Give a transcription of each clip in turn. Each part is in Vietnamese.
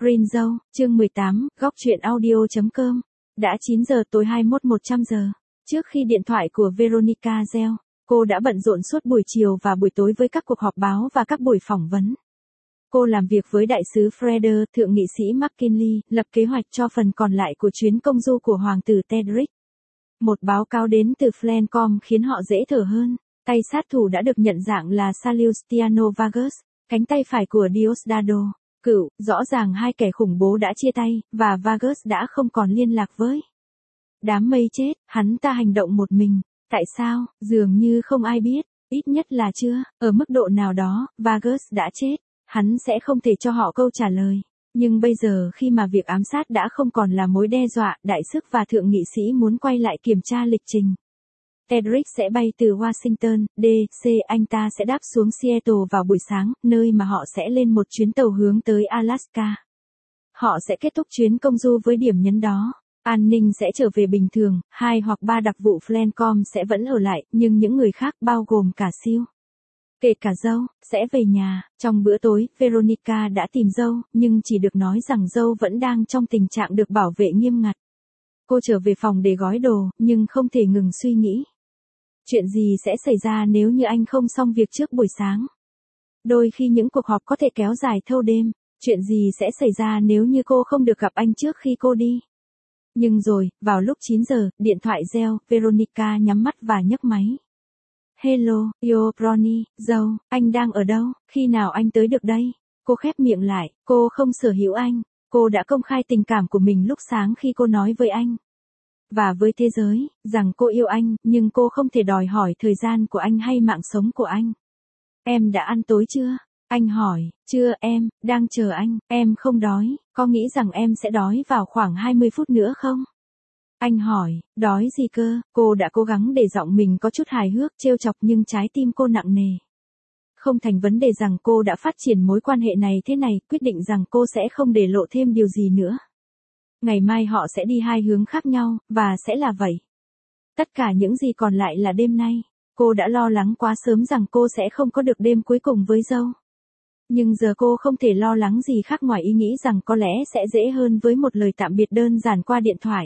Green Zone, chương 18, góc truyện audio.com. Đã 9 giờ tối 21:100 giờ. Trước khi điện thoại của Veronica reo, cô đã bận rộn suốt buổi chiều và buổi tối với các cuộc họp báo và các buổi phỏng vấn. Cô làm việc với đại sứ Freder, thượng nghị sĩ McKinley, lập kế hoạch cho phần còn lại của chuyến công du của Hoàng tử Tedric. Một báo cáo đến từ Flancom khiến họ dễ thở hơn. Tay sát thủ đã được nhận dạng là Salustiano Vargas, cánh tay phải của Diosdado. Cựu, rõ ràng hai kẻ khủng bố đã chia tay, và Vargas đã không còn liên lạc với. Đám mây chết, hắn ta hành động một mình. Tại sao? Dường như không ai biết, ít nhất là chưa, ở mức độ nào đó, Vargas đã chết. Hắn sẽ không thể cho họ câu trả lời. Nhưng bây giờ khi mà việc ám sát đã không còn là mối đe dọa, đại sứ và thượng nghị sĩ muốn quay lại kiểm tra lịch trình. Tedric sẽ bay từ Washington, D.C. Anh ta sẽ đáp xuống Seattle vào buổi sáng, nơi mà họ sẽ lên một chuyến tàu hướng tới Alaska. Họ sẽ kết thúc chuyến công du với điểm nhấn đó. An ninh sẽ trở về bình thường, 2 hoặc 3 đặc vụ Flancom sẽ vẫn ở lại, nhưng những người khác bao gồm cả Siêu, kể cả dâu, sẽ về nhà. Trong bữa tối, Veronica đã tìm dâu, nhưng chỉ được nói rằng dâu vẫn đang trong tình trạng được bảo vệ nghiêm ngặt. Cô trở về phòng để gói đồ, nhưng không thể ngừng suy nghĩ. Chuyện gì sẽ xảy ra nếu như anh không xong việc trước buổi sáng? Đôi khi những cuộc họp có thể kéo dài thâu đêm. Chuyện gì sẽ xảy ra nếu như cô không được gặp anh trước khi cô đi? Nhưng rồi, vào lúc 9 giờ, điện thoại reo, Veronica nhắm mắt và nhấc máy. Hello, yo Bronny, dâu, anh đang ở đâu? Khi nào anh tới được đây? Cô khép miệng lại, cô không sở hữu anh. Cô đã công khai tình cảm của mình lúc sáng khi cô nói với anh. Và với thế giới, rằng cô yêu anh, nhưng cô không thể đòi hỏi thời gian của anh hay mạng sống của anh. Em đã ăn tối chưa? Anh hỏi, chưa em, đang chờ anh, em không đói, có nghĩ rằng em sẽ đói vào khoảng 20 phút nữa không? Anh hỏi, đói gì cơ? Cô đã cố gắng để giọng mình có chút hài hước, trêu chọc nhưng trái tim cô nặng nề. Không thành vấn đề rằng cô đã phát triển mối quan hệ này thế này, quyết định rằng cô sẽ không để lộ thêm điều gì nữa. Ngày mai họ sẽ đi hai hướng khác nhau, và sẽ là vậy. Tất cả những gì còn lại là đêm nay. Cô đã lo lắng quá sớm rằng cô sẽ không có được đêm cuối cùng với dâu. Nhưng giờ cô không thể lo lắng gì khác ngoài ý nghĩ rằng có lẽ sẽ dễ hơn với một lời tạm biệt đơn giản qua điện thoại.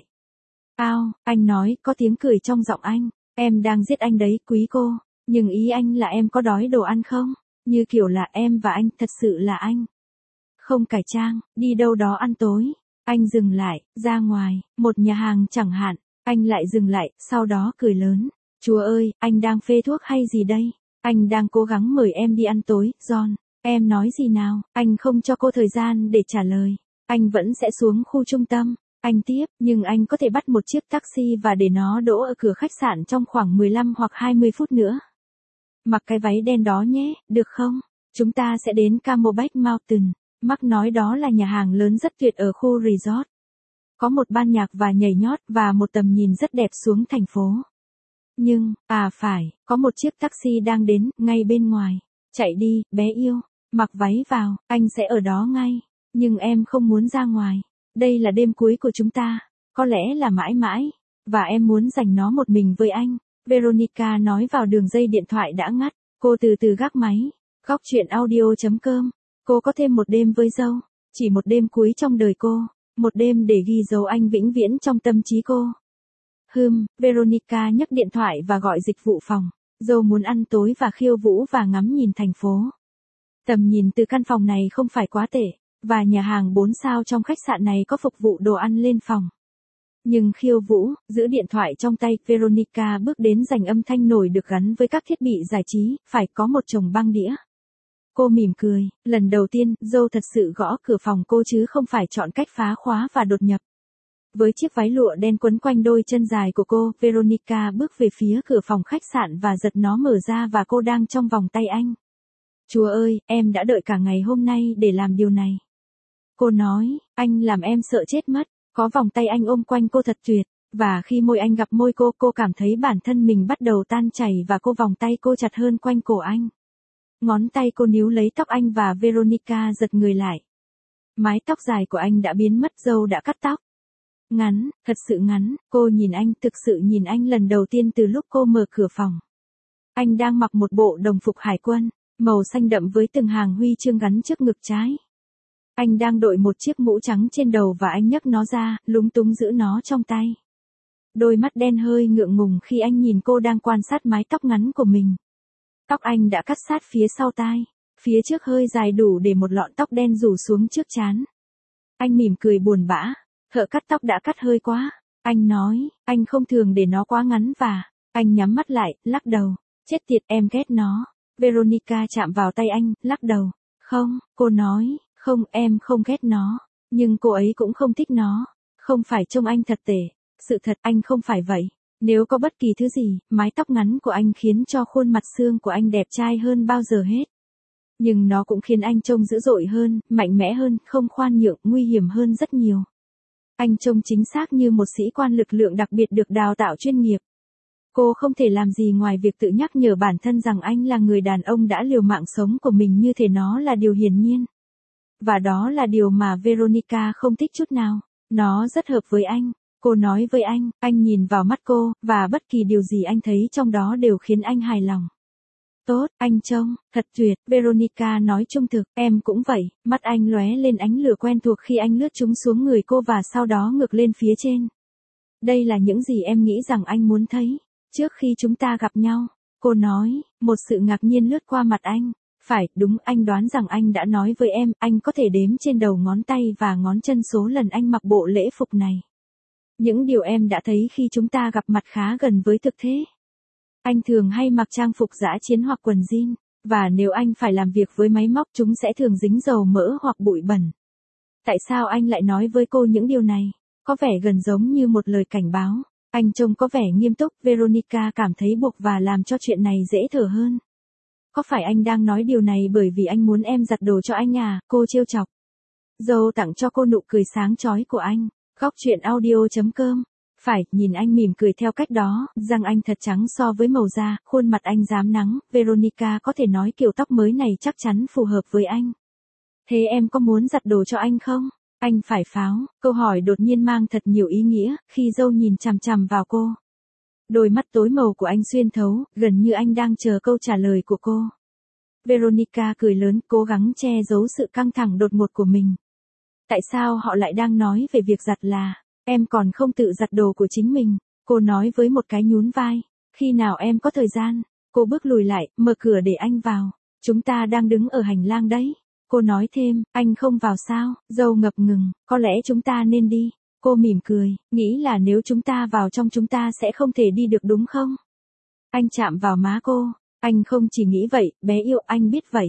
Ao, anh nói, có tiếng cười trong giọng anh. Em đang giết anh đấy, quý cô. Nhưng ý anh là em có đói đồ ăn không? Như kiểu là em và anh, thật sự là anh. Không cải trang, đi đâu đó ăn tối. Anh dừng lại, ra ngoài, một nhà hàng chẳng hạn. Anh lại dừng lại, sau đó cười lớn. Chúa ơi, anh đang phê thuốc hay gì đây? Anh đang cố gắng mời em đi ăn tối, John. Em nói gì nào? Anh không cho cô thời gian để trả lời. Anh vẫn sẽ xuống khu trung tâm. Anh tiếp, nhưng anh có thể bắt một chiếc taxi và để nó đỗ ở cửa khách sạn trong khoảng 15 hoặc 20 phút nữa. Mặc cái váy đen đó nhé, được không? Chúng ta sẽ đến Camelback Mountain. Mark nói đó là nhà hàng lớn rất tuyệt ở khu resort. Có một ban nhạc và nhảy nhót và một tầm nhìn rất đẹp xuống thành phố. Nhưng, phải, có một chiếc taxi đang đến, ngay bên ngoài. Chạy đi, bé yêu. Mặc váy vào, anh sẽ ở đó ngay. Nhưng em không muốn ra ngoài. Đây là đêm cuối của chúng ta. Có lẽ là mãi mãi. Và em muốn dành nó một mình với anh. Veronica nói vào đường dây điện thoại đã ngắt. Cô từ từ gác máy. Góc truyện audio.com. Cô có thêm một đêm với dâu. Chỉ một đêm cuối trong đời cô. Một đêm để ghi dấu anh vĩnh viễn trong tâm trí cô. Veronica nhấc điện thoại và gọi dịch vụ phòng. Dâu muốn ăn tối và khiêu vũ và ngắm nhìn thành phố. Tầm nhìn từ căn phòng này không phải quá tệ. Và nhà hàng 4 sao trong khách sạn này có phục vụ đồ ăn lên phòng. Nhưng khiêu vũ, giữ điện thoại trong tay, Veronica bước đến dành âm thanh nổi được gắn với các thiết bị giải trí, phải có một chồng băng đĩa. Cô mỉm cười, lần đầu tiên, dâu thật sự gõ cửa phòng cô chứ không phải chọn cách phá khóa và đột nhập. Với chiếc váy lụa đen quấn quanh đôi chân dài của cô, Veronica bước về phía cửa phòng khách sạn và giật nó mở ra và cô đang trong vòng tay anh. Chúa ơi, em đã đợi cả ngày hôm nay để làm điều này. Cô nói, anh làm em sợ chết mất. Có vòng tay anh ôm quanh cô thật tuyệt. Và khi môi anh gặp môi cô cảm thấy bản thân mình bắt đầu tan chảy và vòng tay cô chặt hơn quanh cổ anh. Ngón tay cô níu lấy tóc anh và Veronica giật người lại. Mái tóc dài của anh đã biến mất, dâu đã cắt tóc. Ngắn, thật sự ngắn, cô nhìn anh, thực sự nhìn anh lần đầu tiên từ lúc cô mở cửa phòng. Anh đang mặc một bộ đồng phục hải quân, màu xanh đậm với từng hàng huy chương gắn trước ngực trái. Anh đang đội một chiếc mũ trắng trên đầu và anh nhấc nó ra, lúng túng giữ nó trong tay. Đôi mắt đen hơi ngượng ngùng khi anh nhìn cô đang quan sát mái tóc ngắn của mình. Tóc anh đã cắt sát phía sau tai, phía trước hơi dài đủ để một lọn tóc đen rủ xuống trước trán. Anh mỉm cười buồn bã, thợ cắt tóc đã cắt hơi quá. Anh nói, anh không thường để nó quá ngắn và, anh nhắm mắt lại, lắc đầu. Chết tiệt, em ghét nó. Veronica chạm vào tay anh, lắc đầu. Không, cô nói, không, em không ghét nó. Nhưng cô ấy cũng không thích nó. Không phải trông anh thật tệ. Sự thật anh không phải vậy. Nếu có bất kỳ thứ gì, mái tóc ngắn của anh khiến cho khuôn mặt xương của anh đẹp trai hơn bao giờ hết. Nhưng nó cũng khiến anh trông dữ dội hơn, mạnh mẽ hơn, không khoan nhượng, nguy hiểm hơn rất nhiều. Anh trông chính xác như một sĩ quan lực lượng đặc biệt được đào tạo chuyên nghiệp. Cô không thể làm gì ngoài việc tự nhắc nhở bản thân rằng anh là người đàn ông đã liều mạng sống của mình như thể nó là điều hiển nhiên. Và đó là điều mà Veronica không thích chút nào. Nó rất hợp với anh. Cô nói với anh nhìn vào mắt cô, và bất kỳ điều gì anh thấy trong đó đều khiến anh hài lòng. Tốt, anh trông, thật tuyệt, Veronica nói trung thực, em cũng vậy, mắt anh lóe lên ánh lửa quen thuộc khi anh lướt chúng xuống người cô và sau đó ngược lên phía trên. Đây là những gì em nghĩ rằng anh muốn thấy, trước khi chúng ta gặp nhau, cô nói, một sự ngạc nhiên lướt qua mặt anh. Phải, đúng, anh đoán rằng anh đã nói với em, anh có thể đếm trên đầu ngón tay và ngón chân số lần anh mặc bộ lễ phục này. Những điều em đã thấy khi chúng ta gặp mặt khá gần với thực thế. Anh thường hay mặc trang phục dã chiến hoặc quần jean, và nếu anh phải làm việc với máy móc chúng sẽ thường dính dầu mỡ hoặc bụi bẩn. Tại sao anh lại nói với cô những điều này? Có vẻ gần giống như một lời cảnh báo. Anh trông có vẻ nghiêm túc, Veronica cảm thấy buộc và làm cho chuyện này dễ thở hơn. Có phải anh đang nói điều này bởi vì anh muốn em giặt đồ cho anh à? Cô trêu chọc. Joe tặng cho cô nụ cười sáng chói của anh. Góc truyện audio.com. Phải, nhìn anh mỉm cười theo cách đó, răng anh thật trắng so với màu da, khuôn mặt anh rám nắng, Veronica có thể nói kiểu tóc mới này chắc chắn phù hợp với anh. Thế em có muốn giặt đồ cho anh không? Anh phải pháo, câu hỏi đột nhiên mang thật nhiều ý nghĩa, khi Joe nhìn chằm chằm vào cô. Đôi mắt tối màu của anh xuyên thấu, gần như anh đang chờ câu trả lời của cô. Veronica cười lớn, cố gắng che giấu sự căng thẳng đột ngột của mình. Tại sao họ lại đang nói về việc giặt là, em còn không tự giặt đồ của chính mình, cô nói với một cái nhún vai. Khi nào em có thời gian, cô bước lùi lại, mở cửa để anh vào. Chúng ta đang đứng ở hành lang đấy. Cô nói thêm, anh không vào sao? Joe ngập ngừng, có lẽ chúng ta nên đi. Cô mỉm cười, nghĩ là nếu chúng ta vào trong chúng ta sẽ không thể đi được đúng không? Anh chạm vào má cô, anh không chỉ nghĩ vậy, bé yêu, anh biết vậy.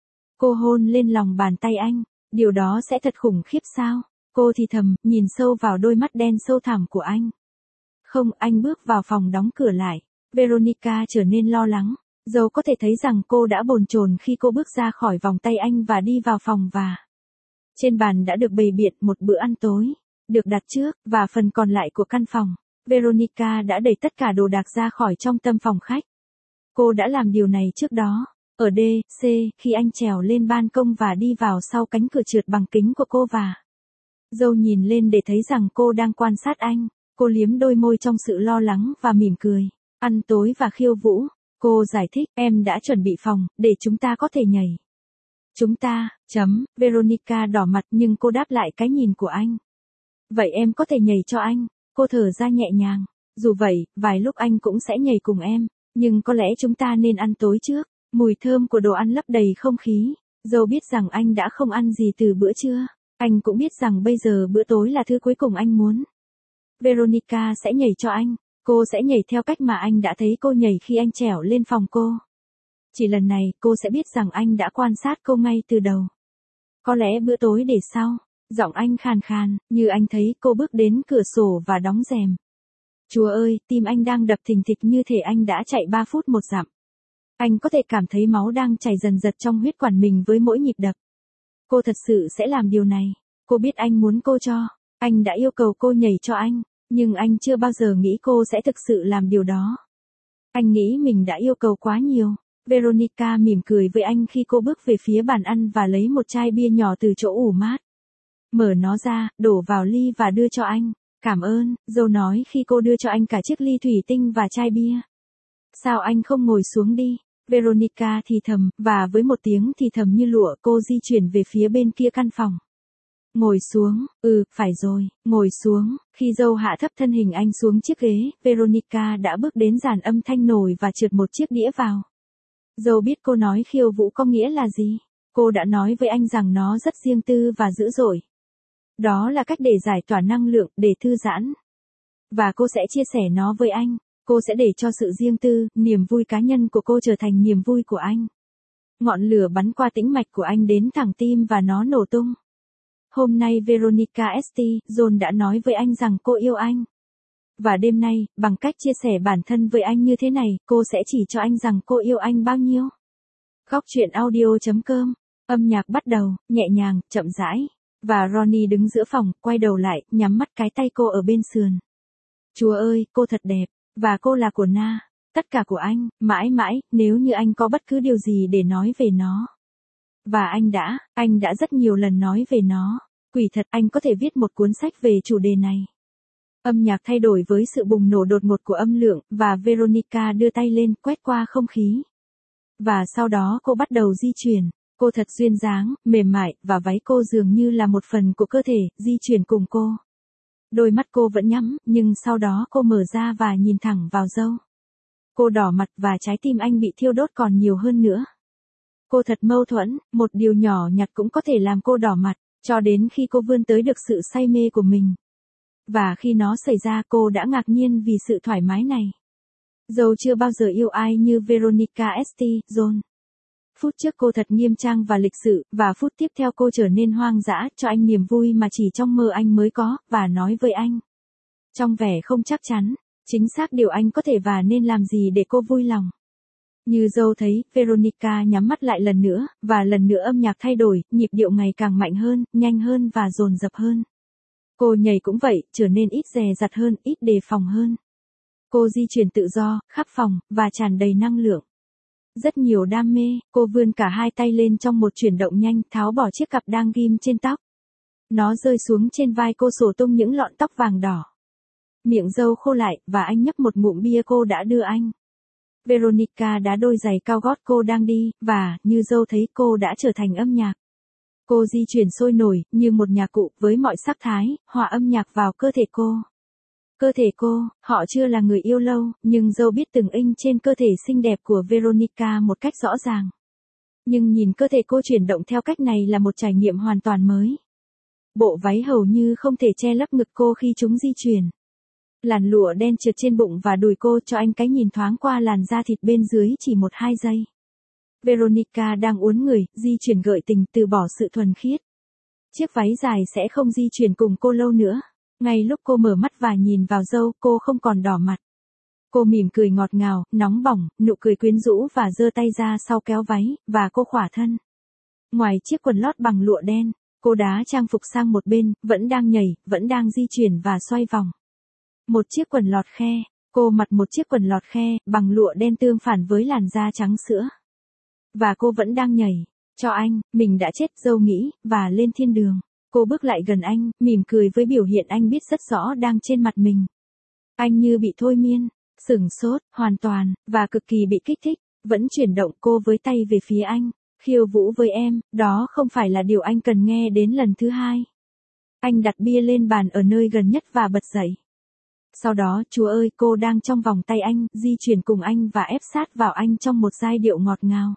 Cô hôn lên lòng bàn tay anh, điều đó sẽ thật khủng khiếp sao? Cô thì thầm, nhìn sâu vào đôi mắt đen sâu thẳm của anh. Không, anh bước vào phòng đóng cửa lại. Veronica trở nên lo lắng. Dẫu có thể thấy rằng cô đã bồn chồn khi cô bước ra khỏi vòng tay anh và đi vào phòng và trên bàn đã được bày biện một bữa ăn tối, được đặt trước, và phần còn lại của căn phòng. Veronica đã đẩy tất cả đồ đạc ra khỏi trong tâm phòng khách. Cô đã làm điều này trước đó, ở D, C, khi anh trèo lên ban công và đi vào sau cánh cửa trượt bằng kính của cô và Joe nhìn lên để thấy rằng cô đang quan sát anh. Cô liếm đôi môi trong sự lo lắng và mỉm cười. Ăn tối và khiêu vũ. Cô giải thích, em đã chuẩn bị phòng, để chúng ta có thể nhảy. Chúng ta, Veronica đỏ mặt nhưng cô đáp lại cái nhìn của anh. Vậy em có thể nhảy cho anh. Cô thở ra nhẹ nhàng. Dù vậy, vài lúc anh cũng sẽ nhảy cùng em. Nhưng có lẽ chúng ta nên ăn tối trước. Mùi thơm của đồ ăn lấp đầy không khí. Joe biết rằng anh đã không ăn gì từ bữa trưa. Anh cũng biết rằng bây giờ bữa tối là thứ cuối cùng anh muốn. Veronica sẽ nhảy cho anh. Cô sẽ nhảy theo cách mà anh đã thấy cô nhảy khi anh trèo lên phòng cô. Chỉ lần này, cô sẽ biết rằng anh đã quan sát cô ngay từ đầu. Có lẽ bữa tối để sau. Giọng anh khàn khàn, như anh thấy cô bước đến cửa sổ và đóng rèm. Chúa ơi, tim anh đang đập thình thịch như thể anh đã chạy 3 phút một dặm. Anh có thể cảm thấy máu đang chảy dần dật trong huyết quản mình với mỗi nhịp đập. Cô thật sự sẽ làm điều này. Cô biết anh muốn cô cho. Anh đã yêu cầu cô nhảy cho anh. Nhưng anh chưa bao giờ nghĩ cô sẽ thực sự làm điều đó. Anh nghĩ mình đã yêu cầu quá nhiều. Veronica mỉm cười với anh khi cô bước về phía bàn ăn và lấy một chai bia nhỏ từ chỗ ủ mát. Mở nó ra, đổ vào ly và đưa cho anh. Cảm ơn, Joe nói khi cô đưa cho anh cả chiếc ly thủy tinh và chai bia. Sao anh không ngồi xuống đi? Veronica thì thầm, và với một tiếng thì thầm như lụa cô di chuyển về phía bên kia căn phòng. Ngồi xuống, phải rồi, ngồi xuống. Khi dâu hạ thấp thân hình anh xuống chiếc ghế, Veronica đã bước đến dàn âm thanh nổi và trượt một chiếc đĩa vào. Dâu biết cô nói khiêu vũ có nghĩa là gì. Cô đã nói với anh rằng nó rất riêng tư và dữ dội. Đó là cách để giải tỏa năng lượng, để thư giãn. Và cô sẽ chia sẻ nó với anh. Cô sẽ để cho sự riêng tư, niềm vui cá nhân của cô trở thành niềm vui của anh. Ngọn lửa bắn qua tĩnh mạch của anh đến thẳng tim và nó nổ tung. Hôm nay Veronica St. John đã nói với anh rằng cô yêu anh. Và đêm nay, bằng cách chia sẻ bản thân với anh như thế này, cô sẽ chỉ cho anh rằng cô yêu anh bao nhiêu. Góc truyện audio.com. Âm nhạc bắt đầu, nhẹ nhàng, chậm rãi. Và Ronnie đứng giữa phòng, quay đầu lại, nhắm mắt cái tay cô ở bên sườn. Chúa ơi, cô thật đẹp. Và cô là của Na. Tất cả của anh, mãi mãi, nếu như anh có bất cứ điều gì để nói về nó. Và anh đã rất nhiều lần nói về nó. Quỷ thật, anh có thể viết một cuốn sách về chủ đề này. Âm nhạc thay đổi với sự bùng nổ đột ngột của âm lượng, và Veronica đưa tay lên, quét qua không khí. Và sau đó cô bắt đầu di chuyển. Cô thật duyên dáng, mềm mại, và váy cô dường như là một phần của cơ thể, di chuyển cùng cô. Đôi mắt cô vẫn nhắm, nhưng sau đó cô mở ra và nhìn thẳng vào dâu. Cô đỏ mặt và trái tim anh bị thiêu đốt còn nhiều hơn nữa. Cô thật mâu thuẫn, một điều nhỏ nhặt cũng có thể làm cô đỏ mặt, cho đến khi cô vươn tới được sự say mê của mình. Và khi nó xảy ra cô đã ngạc nhiên vì sự thoải mái này. Dâu chưa bao giờ yêu ai như Veronica St. John. Phút trước cô thật nghiêm trang và lịch sự, và phút tiếp theo cô trở nên hoang dã, cho anh niềm vui mà chỉ trong mơ anh mới có, và nói với anh. Trong vẻ không chắc chắn, chính xác điều anh có thể và nên làm gì để cô vui lòng. Như dâu thấy, Veronica nhắm mắt lại lần nữa, và lần nữa âm nhạc thay đổi, nhịp điệu ngày càng mạnh hơn, nhanh hơn và dồn dập hơn. Cô nhảy cũng vậy, trở nên ít dè dặt hơn, ít đề phòng hơn. Cô di chuyển tự do, khắp phòng, và tràn đầy năng lượng. Rất nhiều đam mê, cô vươn cả hai tay lên trong một chuyển động nhanh, tháo bỏ chiếc cặp đang ghim trên tóc. Nó rơi xuống trên vai cô xổ tung những lọn tóc vàng đỏ. Miệng dâu khô lại, và anh nhấp một ngụm bia cô đã đưa anh. Veronica đá đôi giày cao gót cô đang đi, và, như dâu thấy cô đã trở thành âm nhạc. Cô di chuyển sôi nổi, như một nhạc cụ, với mọi sắc thái, hòa âm nhạc vào cơ thể cô. Cơ thể cô, họ chưa là người yêu lâu, nhưng dâu biết từng inch trên cơ thể xinh đẹp của Veronica một cách rõ ràng. Nhưng nhìn cơ thể cô chuyển động theo cách này là một trải nghiệm hoàn toàn mới. Bộ váy hầu như không thể che lấp ngực cô khi chúng di chuyển. Làn lụa đen trượt trên bụng và đùi cô cho anh cái nhìn thoáng qua làn da thịt bên dưới chỉ 1-2 giây. Veronica đang uốn người, di chuyển gợi tình, từ bỏ sự thuần khiết. Chiếc váy dài sẽ không di chuyển cùng cô lâu nữa. Ngay lúc cô mở mắt và nhìn vào dâu, cô không còn đỏ mặt. Cô mỉm cười ngọt ngào, nóng bỏng, nụ cười quyến rũ và giơ tay ra sau kéo váy, và cô khỏa thân. Ngoài chiếc quần lót bằng lụa đen, cô đá trang phục sang một bên, vẫn đang nhảy, vẫn đang di chuyển và xoay vòng. Một chiếc quần lọt khe, cô mặc một chiếc quần lọt khe, bằng lụa đen tương phản với làn da trắng sữa. Và cô vẫn đang nhảy. Cho anh, mình đã chết, dâu nghĩ, và lên thiên đường. Cô bước lại gần anh, mỉm cười với biểu hiện anh biết rất rõ đang trên mặt mình. Anh như bị thôi miên, sửng sốt, hoàn toàn, và cực kỳ bị kích thích, vẫn chuyển động cô với tay về phía anh. Khiêu vũ với em, đó không phải là điều anh cần nghe đến lần thứ hai. Anh đặt bia lên bàn ở nơi gần nhất và bật dậy. Sau đó, Chúa ơi, cô đang trong vòng tay anh, di chuyển cùng anh và ép sát vào anh trong một giai điệu ngọt ngào.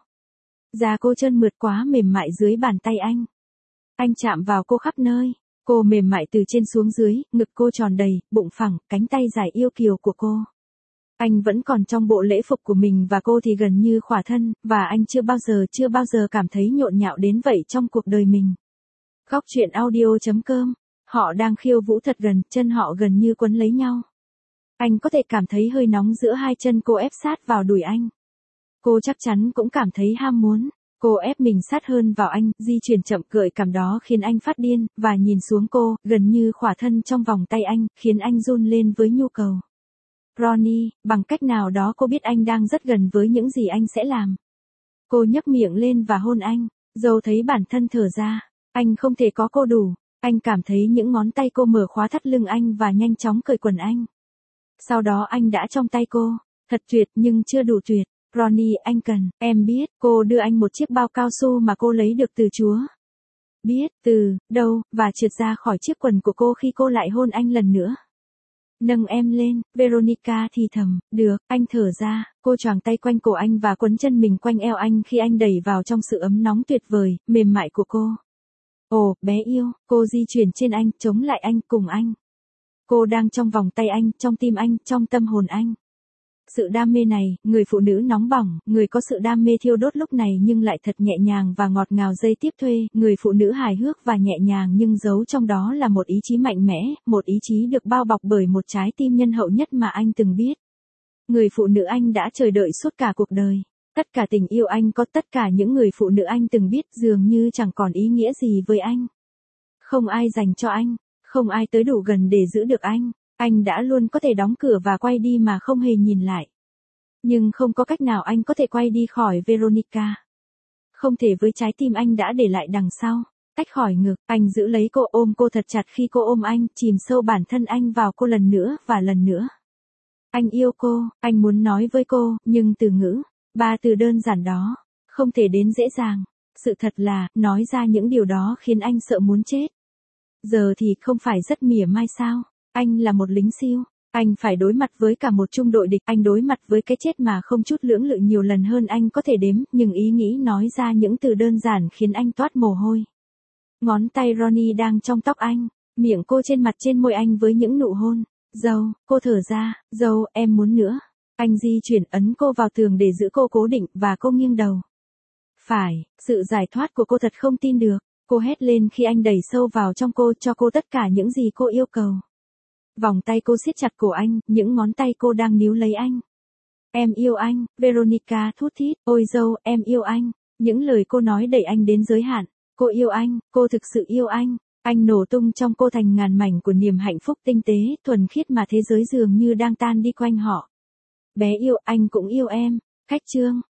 Da cô trơn mượt quá mềm mại dưới bàn tay anh. Anh chạm vào cô khắp nơi. Cô mềm mại từ trên xuống dưới, ngực cô tròn đầy, bụng phẳng, cánh tay dài yêu kiều của cô. Anh vẫn còn trong bộ lễ phục của mình và cô thì gần như khỏa thân, và anh chưa bao giờ cảm thấy nhộn nhạo đến vậy trong cuộc đời mình. Góc truyện audio.com. Họ đang khiêu vũ thật gần, chân họ gần như quấn lấy nhau. Anh có thể cảm thấy hơi nóng giữa hai chân cô ép sát vào đùi anh. Cô chắc chắn cũng cảm thấy ham muốn. Cô ép mình sát hơn vào anh, di chuyển chậm gợi cảm đó khiến anh phát điên, và nhìn xuống cô, gần như khỏa thân trong vòng tay anh, khiến anh run lên với nhu cầu. Ronnie, bằng cách nào đó cô biết anh đang rất gần với những gì anh sẽ làm. Cô nhấc miệng lên và hôn anh. Dâu thấy bản thân thở ra. Anh không thể có cô đủ. Anh cảm thấy những ngón tay cô mở khóa thắt lưng anh và nhanh chóng cởi quần anh. Sau đó anh đã trong tay cô. Thật tuyệt nhưng chưa đủ tuyệt. Ronnie, anh cần, em biết, cô đưa anh một chiếc bao cao su mà cô lấy được từ Chúa. biết từ đâu, và trượt ra khỏi chiếc quần của cô khi cô lại hôn anh lần nữa. Nâng em lên, Veronica thì thầm, được, anh thở ra, cô choàng tay quanh cổ anh và quấn chân mình quanh eo anh khi anh đẩy vào trong sự ấm nóng tuyệt vời, mềm mại của cô. Ồ, bé yêu, cô di chuyển trên anh, chống lại anh, cùng anh. Cô đang trong vòng tay anh, trong tim anh, trong tâm hồn anh. Sự đam mê này, người phụ nữ nóng bỏng, người có sự đam mê thiêu đốt lúc này nhưng lại thật nhẹ nhàng và ngọt ngào giây tiếp thuê, người phụ nữ hài hước và nhẹ nhàng nhưng giấu trong đó là một ý chí mạnh mẽ, một ý chí được bao bọc bởi một trái tim nhân hậu nhất mà anh từng biết. Người phụ nữ anh đã chờ đợi suốt cả cuộc đời. Tất cả tình yêu anh có, tất cả những người phụ nữ anh từng biết dường như chẳng còn ý nghĩa gì với anh. Không ai dành cho anh, không ai tới đủ gần để giữ được anh. Anh đã luôn có thể đóng cửa và quay đi mà không hề nhìn lại. Nhưng không có cách nào anh có thể quay đi khỏi Veronica. Không thể với trái tim anh đã để lại đằng sau. Tách khỏi ngực, anh giữ lấy cô, ôm cô thật chặt khi cô ôm anh, chìm sâu bản thân anh vào cô lần nữa và lần nữa. Anh yêu cô, anh muốn nói với cô, nhưng từ ngữ, 3 từ đơn giản đó, không thể đến dễ dàng. Sự thật là, nói ra những điều đó khiến anh sợ muốn chết. Giờ thì không phải rất mỉa mai sao? Anh là một lính siêu. Anh phải đối mặt với cả một trung đội địch. Anh đối mặt với cái chết mà không chút lưỡng lự nhiều lần hơn anh có thể đếm. Nhưng ý nghĩ nói ra những từ đơn giản khiến anh toát mồ hôi. Ngón tay Ronnie đang trong tóc anh. Miệng cô trên mặt trên môi anh với những nụ hôn. Dâu, cô thở ra. Dâu, em muốn nữa. Anh di chuyển ấn cô vào tường để giữ cô cố định và cô nghiêng đầu. Phải, sự giải thoát của cô thật không tin được. Cô hét lên khi anh đẩy sâu vào trong cô, cho cô tất cả những gì cô yêu cầu. Vòng tay cô siết chặt cổ anh, những ngón tay cô đang níu lấy anh. Em yêu anh, Veronica thút thít, ôi dâu, em yêu anh. Những lời cô nói đẩy anh đến giới hạn. Cô yêu anh, cô thực sự yêu anh. Anh nổ tung trong cô thành ngàn mảnh của niềm hạnh phúc tinh tế, thuần khiết mà thế giới dường như đang tan đi quanh họ. Bé yêu, anh cũng yêu em. Khách chương.